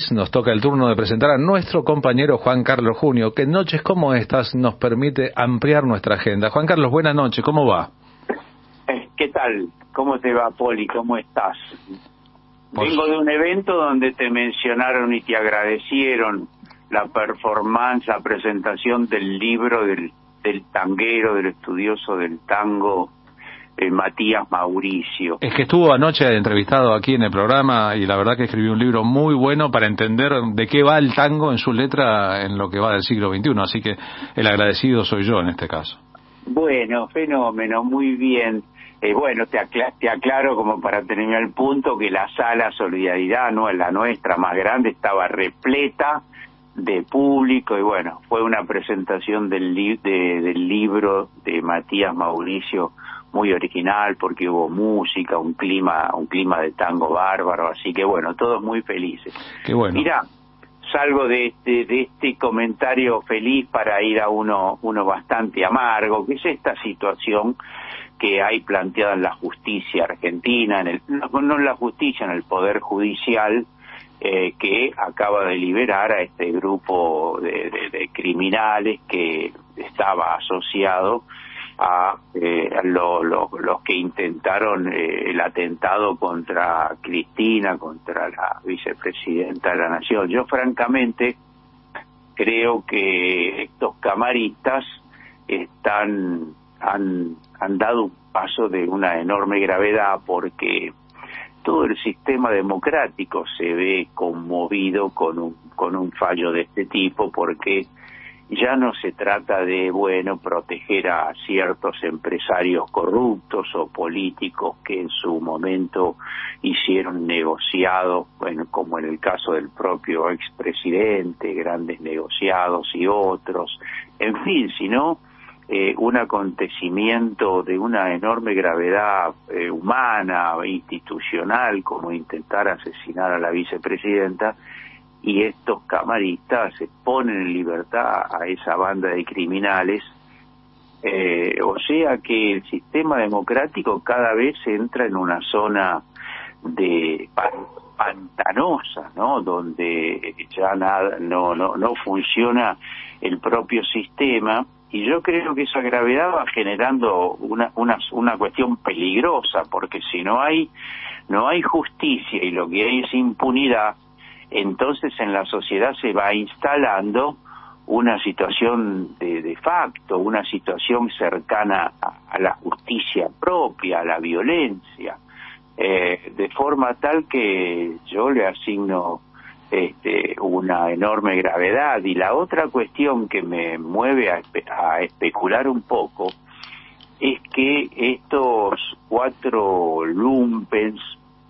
noches nos toca el turno de presentar a nuestro compañero Juan Carlos Junio, que en Noches como estas nos permite ampliar nuestra agenda. Juan Carlos, buenas noches, ¿cómo va? ¿Qué tal? ¿Cómo te va, Poli? ¿Cómo estás? Vengo de un evento donde te mencionaron y te agradecieron la performance, la presentación del libro del tanguero, del estudioso del tango, Matías Mauricio. Es que estuvo anoche entrevistado aquí en el programa y la verdad que escribió un libro muy bueno para entender de qué va el tango en su letra en lo que va del siglo XXI, así que el agradecido soy yo en este caso. Bueno, fenómeno, muy bien. Bueno, te aclaro como para terminar el punto que la sala Solidaridad, no la nuestra más grande, estaba repleta de público y bueno, fue una presentación del libro de Matías Mauricio muy original porque hubo música, un clima de tango bárbaro, así que bueno, todos muy felices. Qué bueno. Mira, salgo de este comentario feliz para ir a uno bastante amargo, que es esta situación que hay planteada en la justicia argentina, no en la justicia, en el Poder Judicial, que acaba de liberar a este grupo de criminales que estaba asociado a los que intentaron el atentado contra Cristina, contra la vicepresidenta de la Nación. Yo francamente creo que estos camaristas han dado un paso de una enorme gravedad porque todo el sistema democrático se ve conmovido con un fallo de este tipo, porque ya no se trata de, proteger a ciertos empresarios corruptos o políticos que en su momento hicieron negociados, como en el caso del propio expresidente, grandes negociados y otros, en fin, sino un acontecimiento de una enorme gravedad humana, institucional, como intentar asesinar a la vicepresidenta, y estos camaristas se ponen en libertad a esa banda de criminales, o sea que el sistema democrático cada vez entra en una zona de pantanosa, ¿no? Donde ya no funciona el propio sistema, y yo creo que esa gravedad va generando una cuestión peligrosa, porque si no hay justicia y lo que hay es impunidad, entonces en la sociedad se va instalando una situación de facto, una situación cercana a la justicia propia, a la violencia, de forma tal que yo le asigno una enorme gravedad. Y la otra cuestión que me mueve a especular un poco es que estos 4 lumpens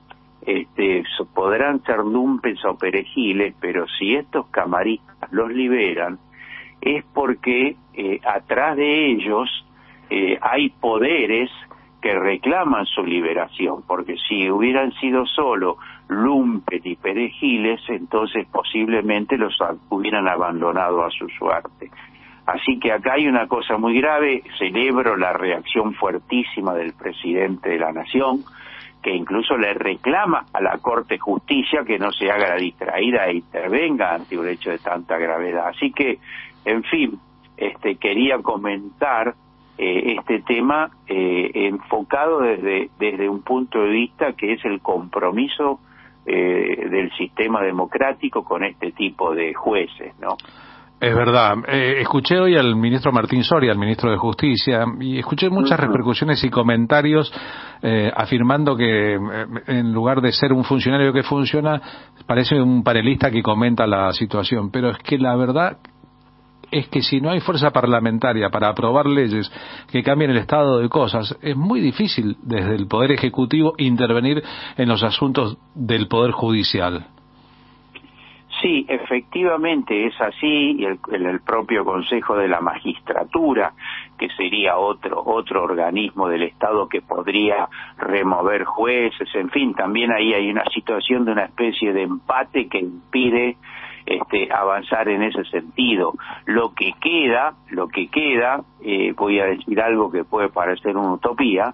podrán ser lumpens o perejiles, pero si estos camaristas los liberan es porque atrás de ellos hay poderes que reclaman su liberación, porque si hubieran sido solo lumpen y perejiles, entonces posiblemente los hubieran abandonado a su suerte. Así que acá hay una cosa muy grave. Celebro la reacción fuertísima del presidente de la Nación, que incluso le reclama a la Corte de Justicia que no se haga la distraída e intervenga ante un hecho de tanta gravedad. Así que, en fin, quería comentar este tema enfocado desde un punto de vista que es el compromiso del sistema democrático con este tipo de jueces, ¿no? Es verdad. Escuché hoy al ministro Martín Soria, al ministro de Justicia, y escuché muchas repercusiones y comentarios afirmando que en lugar de ser un funcionario que funciona, parece un panelista que comenta la situación. Pero es que la verdad es que si no hay fuerza parlamentaria para aprobar leyes que cambien el estado de cosas, es muy difícil desde el Poder Ejecutivo intervenir en los asuntos del Poder Judicial. Sí, efectivamente es así, y el propio Consejo de la Magistratura, que sería otro organismo del Estado que podría remover jueces, en fin, también ahí hay una situación de una especie de empate que impide avanzar en ese sentido. Lo que queda, voy a decir algo que puede parecer una utopía,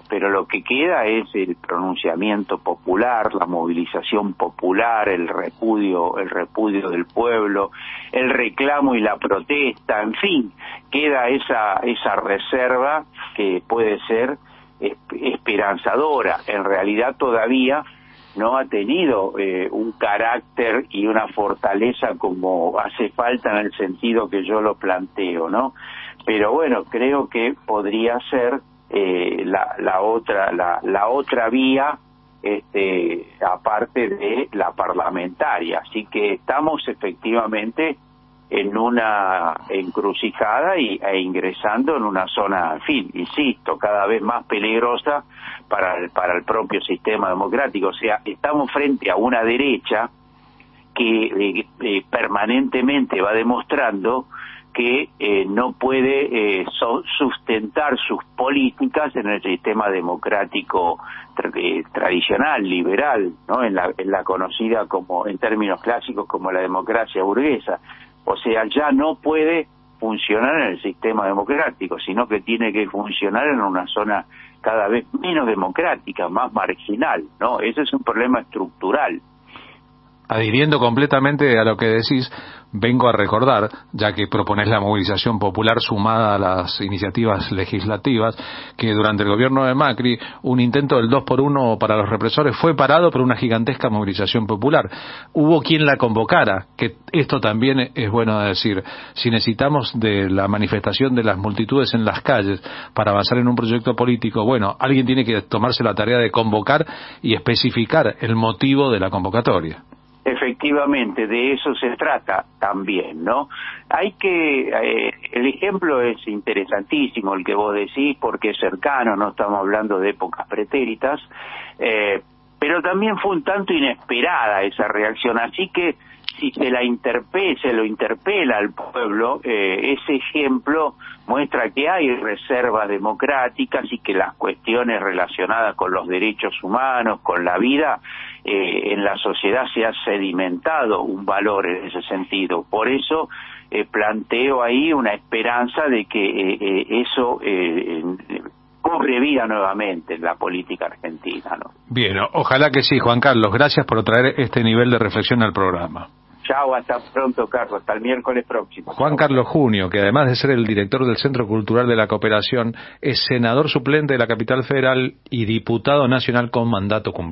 pero lo que queda es el pronunciamiento popular, la movilización popular, el repudio del pueblo, el reclamo y la protesta, en fin, queda esa reserva que puede ser esperanzadora. En realidad todavía no ha tenido un carácter y una fortaleza como hace falta en el sentido que yo lo planteo, ¿no? Pero bueno, creo que podría ser la otra vía, aparte de la parlamentaria. Así que estamos efectivamente en una encrucijada e ingresando en una zona, en fin, insisto, cada vez más peligrosa para el propio sistema democrático. O sea, estamos frente a una derecha que permanentemente va demostrando que no puede sustentar sus políticas en el sistema democrático tradicional, liberal, ¿no? En la conocida como, en términos clásicos, como la democracia burguesa. O sea, ya no puede funcionar en el sistema democrático, sino que tiene que funcionar en una zona cada vez menos democrática, más marginal, ¿no? Ese es un problema estructural. Adhiriendo completamente a lo que decís, vengo a recordar, ya que proponés la movilización popular sumada a las iniciativas legislativas, que durante el gobierno de Macri, un intento del 2x1 para los represores fue parado por una gigantesca movilización popular. Hubo quien la convocara, que esto también es bueno decir. Si necesitamos de la manifestación de las multitudes en las calles para avanzar en un proyecto político, bueno, alguien tiene que tomarse la tarea de convocar y especificar el motivo de la convocatoria. Efectivamente, de eso se trata también, ¿no? El ejemplo es interesantísimo el que vos decís, porque es cercano, no estamos hablando de épocas pretéritas, pero también fue un tanto inesperada esa reacción, así que si se lo interpela al pueblo, ese ejemplo muestra que hay reservas democráticas y que las cuestiones relacionadas con los derechos humanos, con la vida, en la sociedad se ha sedimentado un valor en ese sentido. Por eso planteo ahí una esperanza de que eso cobre vida nuevamente en la política argentina, ¿no? Bien, ojalá que sí, Juan Carlos. Gracias por traer este nivel de reflexión al programa. Chao, hasta pronto, Carlos. Hasta el miércoles próximo. Juan Carlos Junio, que además de ser el director del Centro Cultural de la Cooperación, es senador suplente de la Capital Federal y diputado nacional con mandato cumplido.